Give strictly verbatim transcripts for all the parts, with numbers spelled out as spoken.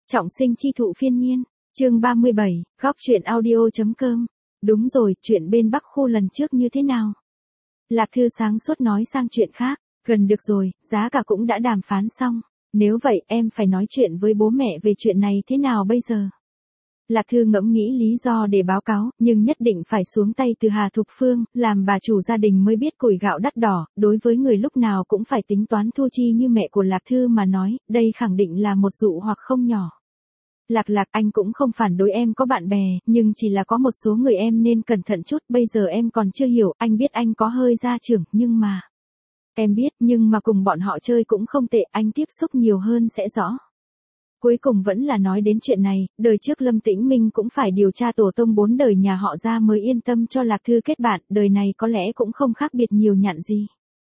Trọng sinh chi thụ phiên nhiên, chương ba mươi bảy, góc truyện audio.com. Đúng rồi, chuyện bên Bắc khu lần trước như thế nào? Lạc Thư sáng suốt nói sang chuyện khác, gần được rồi, giá cả cũng đã đàm phán xong. Nếu vậy em phải nói chuyện với bố mẹ về chuyện này thế nào bây giờ? Lạc Thư ngẫm nghĩ lý do để báo cáo, nhưng nhất định phải xuống tay từ Hà Thục Phương, làm bà chủ gia đình mới biết củi gạo đắt đỏ, đối với người lúc nào cũng phải tính toán thu chi như mẹ của Lạc Thư mà nói, đây khẳng định là một dụ hoặc không nhỏ. Lạc Lạc, anh cũng không phản đối em có bạn bè, nhưng chỉ là có một số người em nên cẩn thận chút, bây giờ em còn chưa hiểu, anh biết anh có hơi gia trưởng, nhưng mà... Em biết, nhưng mà cùng bọn họ chơi cũng không tệ, anh tiếp xúc nhiều hơn sẽ rõ. Cuối cùng vẫn là nói đến chuyện này, đời trước Lâm Tĩnh Minh cũng phải điều tra tổ tông bốn đời nhà họ ra mới yên tâm cho Lạc Thư kết bạn, đời này có lẽ cũng không khác biệt nhiều nhặn gì.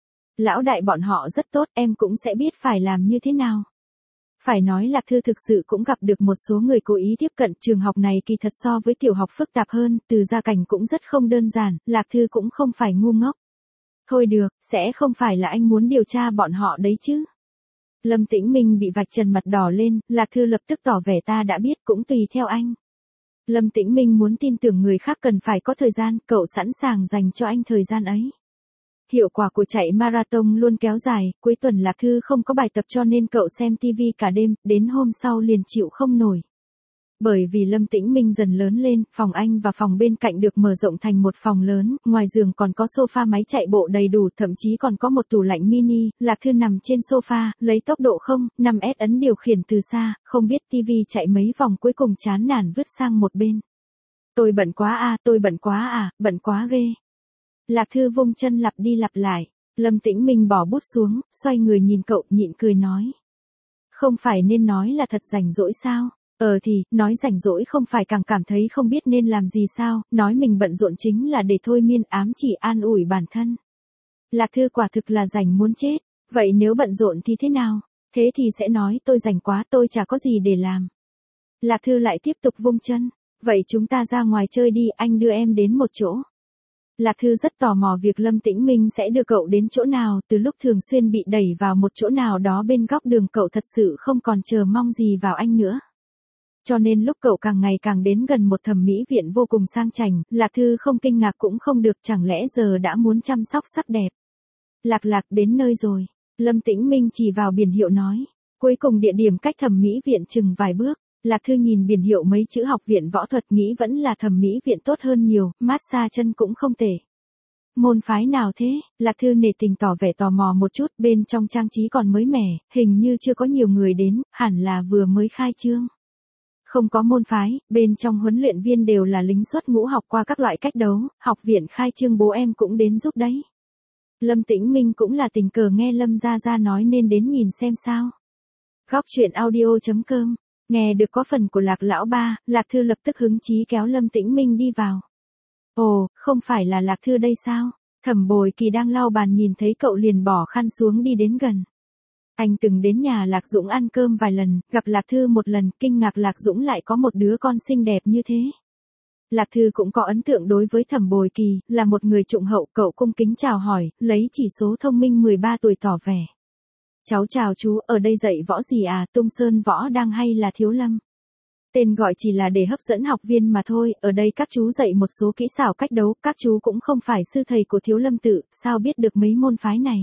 Lão đại bọn họ rất tốt, em cũng sẽ biết phải làm như thế nào. Phải nói Lạc Thư thực sự cũng gặp được một số người cố ý tiếp cận, trường học này kỳ thật so với tiểu học phức tạp hơn, từ gia cảnh cũng rất không đơn giản, Lạc Thư cũng không phải ngu ngốc. Thôi được, sẽ không phải là anh muốn điều tra bọn họ đấy chứ. Lâm Tĩnh Minh bị vạch trần mặt đỏ lên, Lạc Thư lập tức tỏ vẻ ta đã biết, cũng tùy theo anh. Lâm Tĩnh Minh muốn tin tưởng người khác cần phải có thời gian, cậu sẵn sàng dành cho anh thời gian ấy. Hiệu quả của chạy marathon luôn kéo dài, cuối tuần Lạc Thư không có bài tập cho nên cậu xem tivi cả đêm, đến hôm sau liền chịu không nổi. Bởi vì Lâm Tĩnh Minh dần lớn lên, phòng anh và phòng bên cạnh được mở rộng thành một phòng lớn, ngoài giường còn có sofa máy chạy bộ đầy đủ, thậm chí còn có một tủ lạnh mini, Lạc Thư nằm trên sofa, lấy tốc độ không, năm ét ấn điều khiển từ xa, không biết tivi chạy mấy vòng cuối cùng chán nản vứt sang một bên. Tôi bận quá à, tôi bận quá à, bận quá ghê. Lạc Thư vung chân lặp đi lặp lại, Lâm Tĩnh Minh bỏ bút xuống, xoay người nhìn cậu, nhịn cười nói. Không phải nên nói là thật rảnh rỗi sao? Ờ thì, nói rảnh rỗi không phải càng cảm thấy không biết nên làm gì sao, nói mình bận rộn chính là để thôi miên ám chỉ an ủi bản thân. Lạc Thư quả thực là rảnh muốn chết, vậy nếu bận rộn thì thế nào? Thế thì sẽ nói tôi rảnh quá, tôi chả có gì để làm. Lạc Thư lại tiếp tục vung chân, vậy chúng ta ra ngoài chơi đi, anh đưa em đến một chỗ. Lạc Thư rất tò mò việc Lâm Tĩnh Minh sẽ đưa cậu đến chỗ nào, từ lúc thường xuyên bị đẩy vào một chỗ nào đó bên góc đường cậu thật sự không còn chờ mong gì vào anh nữa. Cho nên lúc cậu càng ngày càng đến gần một thẩm mỹ viện vô cùng sang chảnh, Lạc Thư không kinh ngạc cũng không được, chẳng lẽ giờ đã muốn chăm sóc sắc đẹp. Lạc Lạc, đến nơi rồi. Lâm Tĩnh Minh chỉ vào biển hiệu nói. Cuối cùng địa điểm cách thẩm mỹ viện chừng vài bước. Lạc Thư nhìn biển hiệu mấy chữ học viện võ thuật nghĩ vẫn là thẩm mỹ viện tốt hơn nhiều, massage chân cũng không tệ. Môn phái nào thế? Lạc Thư nể tình tỏ vẻ tò mò một chút, bên trong trang trí còn mới mẻ, hình như chưa có nhiều người đến, hẳn là vừa mới khai trương. Không có môn phái, bên trong huấn luyện viên đều là lính xuất ngũ học qua các loại cách đấu, học viện khai trương bố em cũng đến giúp đấy. Lâm Tĩnh Minh cũng là tình cờ nghe Lâm Gia Gia nói nên đến nhìn xem sao. Góc truyện audio.com, nghe được có phần của Lạc Lão Ba, Lạc Thư lập tức hứng chí kéo Lâm Tĩnh Minh đi vào. Ồ, không phải là Lạc Thư đây sao? Thẩm Bồi Kỳ đang lau bàn nhìn thấy cậu liền bỏ khăn xuống đi đến gần. Anh từng đến nhà Lạc Dũng ăn cơm vài lần, gặp Lạc Thư một lần, kinh ngạc Lạc Dũng lại có một đứa con xinh đẹp như thế. Lạc Thư cũng có ấn tượng đối với Thẩm Bồi Kỳ, là một người trụng hậu, cậu cung kính chào hỏi, lấy chỉ số thông minh mười ba tuổi tỏ vẻ. Cháu chào chú, ở đây dạy võ gì à, Tung Sơn Võ Đang hay là Thiếu Lâm? Tên gọi chỉ là để hấp dẫn học viên mà thôi, ở đây các chú dạy một số kỹ xảo cách đấu, các chú cũng không phải sư thầy của Thiếu Lâm tự, sao biết được mấy môn phái này?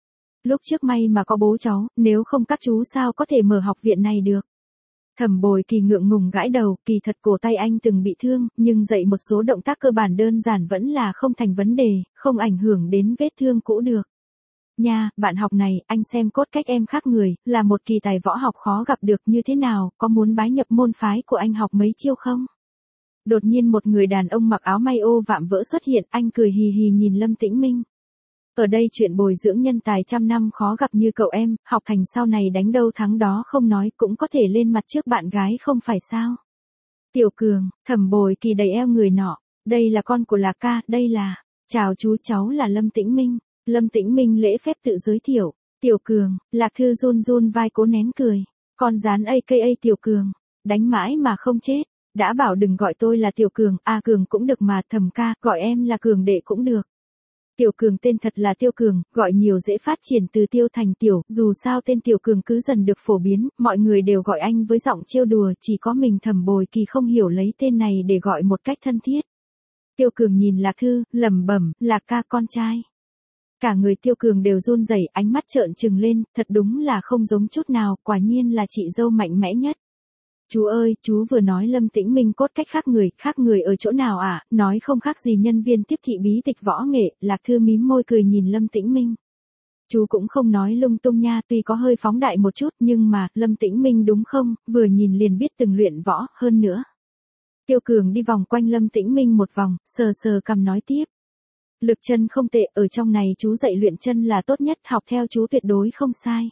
Lúc trước may mà có bố cháu, nếu không các chú sao có thể mở học viện này được. Thẩm Bồi Kỳ ngượng ngùng gãi đầu, kỳ thật cổ tay anh từng bị thương, nhưng dạy một số động tác cơ bản đơn giản vẫn là không thành vấn đề, không ảnh hưởng đến vết thương cũ được. Nha, bạn học này, anh xem cốt cách em khác người, là một kỳ tài võ học khó gặp được như thế nào, có muốn bái nhập môn phái của anh học mấy chiêu không? Đột nhiên một người đàn ông mặc áo may ô vạm vỡ xuất hiện, anh cười hì hì nhìn Lâm Tĩnh Minh. Ở đây chuyện bồi dưỡng nhân tài trăm năm khó gặp như cậu em, học thành sau này đánh đâu thắng đó không nói cũng có thể lên mặt trước bạn gái không phải sao. Tiểu Cường, Thẩm Bồi Kỳ đầy eo người nọ, đây là con của Lạc ca, đây là, chào chú cháu là Lâm Tĩnh Minh. Lâm Tĩnh Minh lễ phép tự giới thiệu, Tiểu Cường, Lạc Thư run run vai cố nén cười, con rán a ca a Tiểu Cường, đánh mãi mà không chết, đã bảo đừng gọi tôi là Tiểu Cường, à Cường cũng được mà, Thẩm ca, gọi em là Cường đệ cũng được. Tiểu Cường tên thật là Tiêu Cường, gọi nhiều dễ phát triển từ Tiêu thành Tiểu, dù sao tên Tiểu Cường cứ dần được phổ biến, mọi người đều gọi anh với giọng trêu đùa, chỉ có mình Thẩm Bồi Kỳ không hiểu lấy tên này để gọi một cách thân thiết. Tiêu Cường nhìn Lạc Thư, lẩm bẩm, Lạc ca con trai. Cả người Tiêu Cường đều run rẩy, ánh mắt trợn trừng lên, thật đúng là không giống chút nào, quả nhiên là chị dâu mạnh mẽ nhất. Chú ơi, chú vừa nói Lâm Tĩnh Minh cốt cách khác người, khác người ở chỗ nào ạ, à? Nói không khác gì nhân viên tiếp thị bí tịch võ nghệ, Lạc Thư mím môi cười nhìn Lâm Tĩnh Minh. Chú cũng không nói lung tung nha, tuy có hơi phóng đại một chút, nhưng mà, Lâm Tĩnh Minh đúng không, vừa nhìn liền biết từng luyện võ, hơn nữa. Tiêu Cường đi vòng quanh Lâm Tĩnh Minh một vòng, sờ sờ cằm nói tiếp. Lực chân không tệ, ở trong này chú dạy luyện chân là tốt nhất, học theo chú tuyệt đối không sai.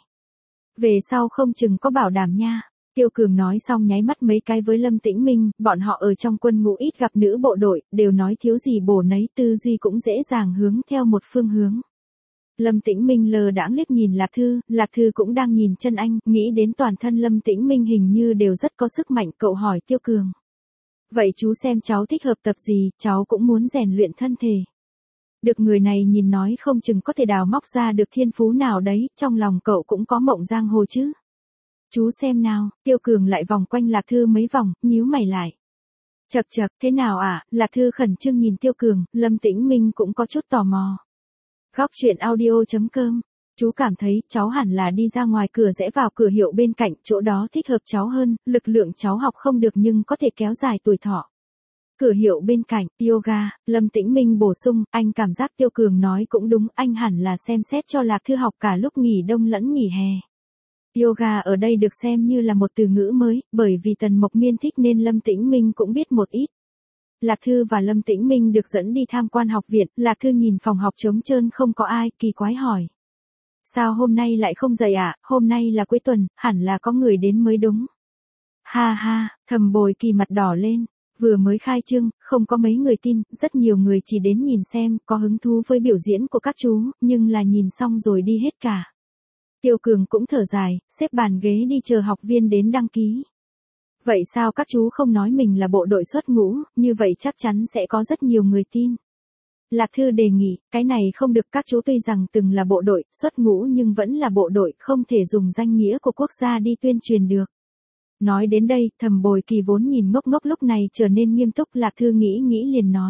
Về sau không chừng có bảo đảm nha. Tiêu Cường nói xong nháy mắt mấy cái với Lâm Tĩnh Minh, bọn họ ở trong quân ngũ ít gặp nữ bộ đội, đều nói thiếu gì bổ nấy, tư duy cũng dễ dàng hướng theo một phương hướng. Lâm Tĩnh Minh lờ đãng liếc nhìn Lạc Thư, Lạc Thư cũng đang nhìn chân anh, nghĩ đến toàn thân Lâm Tĩnh Minh hình như đều rất có sức mạnh, cậu hỏi Tiêu Cường. Vậy chú xem cháu thích hợp tập gì, cháu cũng muốn rèn luyện thân thể. Được người này nhìn nói không chừng có thể đào móc ra được thiên phú nào đấy, trong lòng cậu cũng có mộng giang hồ chứ. Chú xem nào, Tiêu Cường lại vòng quanh Lạc Thư mấy vòng, nhíu mày lại. Chậc chậc, thế nào ạ? À? Lạc Thư khẩn trương nhìn Tiêu Cường, Lâm Tĩnh Minh cũng có chút tò mò. Góc truyện audio chấm com, chú cảm thấy cháu hẳn là đi ra ngoài cửa rẽ vào cửa hiệu bên cạnh, chỗ đó thích hợp cháu hơn, lực lượng cháu học không được nhưng có thể kéo dài tuổi thọ. Cửa hiệu bên cạnh, yoga, Lâm Tĩnh Minh bổ sung, anh cảm giác Tiêu Cường nói cũng đúng, anh hẳn là xem xét cho Lạc Thư học cả lúc nghỉ đông lẫn nghỉ hè. Yoga ở đây được xem như là một từ ngữ mới, bởi vì Tần Mộc Miên thích nên Lâm Tĩnh Minh cũng biết một ít. Lạc Thư và Lâm Tĩnh Minh được dẫn đi tham quan học viện, Lạc Thư nhìn phòng học trống trơn không có ai, kỳ quái hỏi. Sao hôm nay lại không dạy ạ, à? Hôm nay là cuối tuần, hẳn là có người đến mới đúng. Ha ha, Thẩm Bồi Kỳ mặt đỏ lên. Vừa mới khai trương, không có mấy người tin, rất nhiều người chỉ đến nhìn xem, có hứng thú với biểu diễn của các chú, nhưng là nhìn xong rồi đi hết cả. Tiêu Cường cũng thở dài, xếp bàn ghế đi chờ học viên đến đăng ký. Vậy sao các chú không nói mình là bộ đội xuất ngũ, như vậy chắc chắn sẽ có rất nhiều người tin. Lạc Thư đề nghị, cái này không được, các chú tuy rằng từng là bộ đội, xuất ngũ nhưng vẫn là bộ đội, không thể dùng danh nghĩa của quốc gia đi tuyên truyền được. Nói đến đây, Thẩm Bồi Kỳ vốn nhìn ngốc ngốc lúc này trở nên nghiêm túc, Lạc Thư nghĩ nghĩ liền nói.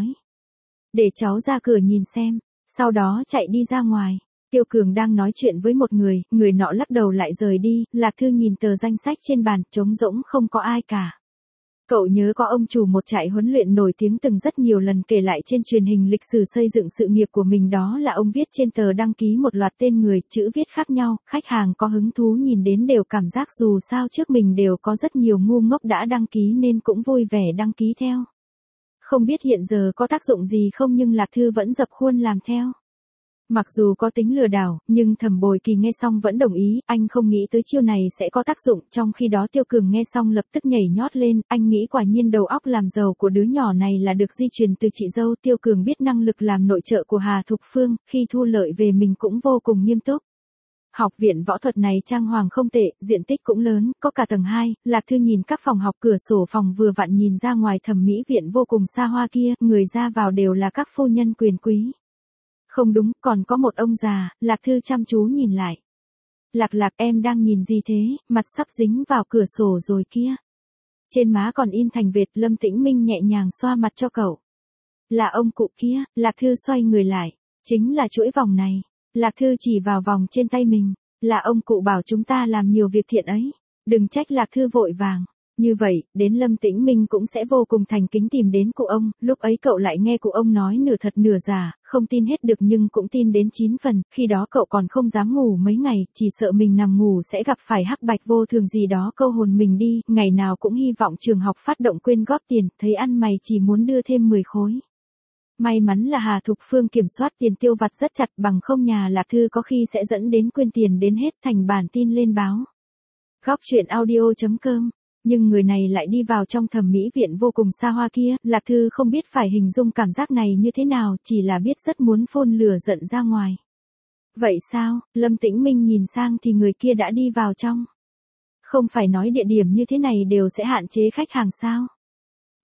Để cháu ra cửa nhìn xem, sau đó chạy đi ra ngoài. Tiêu Cường đang nói chuyện với một người, người nọ lắc đầu lại rời đi, Lạc Thư nhìn tờ danh sách trên bàn, trống rỗng không có ai cả. Cậu nhớ có ông chủ một trại huấn luyện nổi tiếng từng rất nhiều lần kể lại trên truyền hình lịch sử xây dựng sự nghiệp của mình, đó là ông viết trên tờ đăng ký một loạt tên người, chữ viết khác nhau, khách hàng có hứng thú nhìn đến đều cảm giác dù sao trước mình đều có rất nhiều ngu ngốc đã đăng ký nên cũng vui vẻ đăng ký theo. Không biết hiện giờ có tác dụng gì không nhưng Lạc Thư vẫn dập khuôn làm theo. Mặc dù có tính lừa đảo, nhưng Thẩm Bồi Kỳ nghe xong vẫn đồng ý, anh không nghĩ tới chiêu này sẽ có tác dụng, trong khi đó Tiêu Cường nghe xong lập tức nhảy nhót lên, anh nghĩ quả nhiên đầu óc làm giàu của đứa nhỏ này là được di truyền từ chị dâu. Tiêu Cường biết năng lực làm nội trợ của Hà Thục Phương, khi thu lợi về mình cũng vô cùng nghiêm túc. Học viện võ thuật này trang hoàng không tệ, diện tích cũng lớn, có cả tầng hai, Lạc Thư nhìn các phòng học, cửa sổ phòng vừa vặn nhìn ra ngoài thẩm mỹ viện vô cùng xa hoa kia, người ra vào đều là các phu nhân quyền quý. Không đúng, còn có một ông già, Lạc Thư chăm chú nhìn lại. Lạc Lạc, em đang nhìn gì thế, mặt sắp dính vào cửa sổ rồi kia. Trên má còn in thành vệt, Lâm Tĩnh Minh nhẹ nhàng xoa mặt cho cậu. Là ông cụ kia, Lạc Thư xoay người lại, chính là chuỗi vòng này. Lạc Thư chỉ vào vòng trên tay mình, là ông cụ bảo chúng ta làm nhiều việc thiện ấy. Đừng trách Lạc Thư vội vàng. Như vậy, đến Lâm Tĩnh Minh cũng sẽ vô cùng thành kính tìm đến cụ ông, lúc ấy cậu lại nghe cụ ông nói nửa thật nửa giả, không tin hết được nhưng cũng tin đến chín phần, khi đó cậu còn không dám ngủ mấy ngày, chỉ sợ mình nằm ngủ sẽ gặp phải hắc bạch vô thường gì đó câu hồn mình đi, ngày nào cũng hy vọng trường học phát động quyên góp tiền, thấy ăn mày chỉ muốn đưa thêm mười khối. May mắn là Hà Thục Phương kiểm soát tiền tiêu vặt rất chặt, bằng không nhà Lạc Thư có khi sẽ dẫn đến quyên tiền đến hết thành bản tin lên báo. Góc truyện audio chấm com. Nhưng người này lại đi vào trong thẩm mỹ viện vô cùng xa hoa kia, Lạc Thư không biết phải hình dung cảm giác này như thế nào, chỉ là biết rất muốn phun lửa giận ra ngoài. Vậy sao, Lâm Tĩnh Minh nhìn sang thì người kia đã đi vào trong. Không phải nói địa điểm như thế này đều sẽ hạn chế khách hàng sao?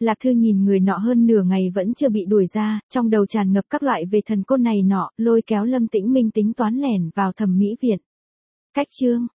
Lạc Thư nhìn người nọ hơn nửa ngày vẫn chưa bị đuổi ra, trong đầu tràn ngập các loại về thần côn này nọ, lôi kéo Lâm Tĩnh Minh tính toán lẻn vào thẩm mỹ viện. Cách chương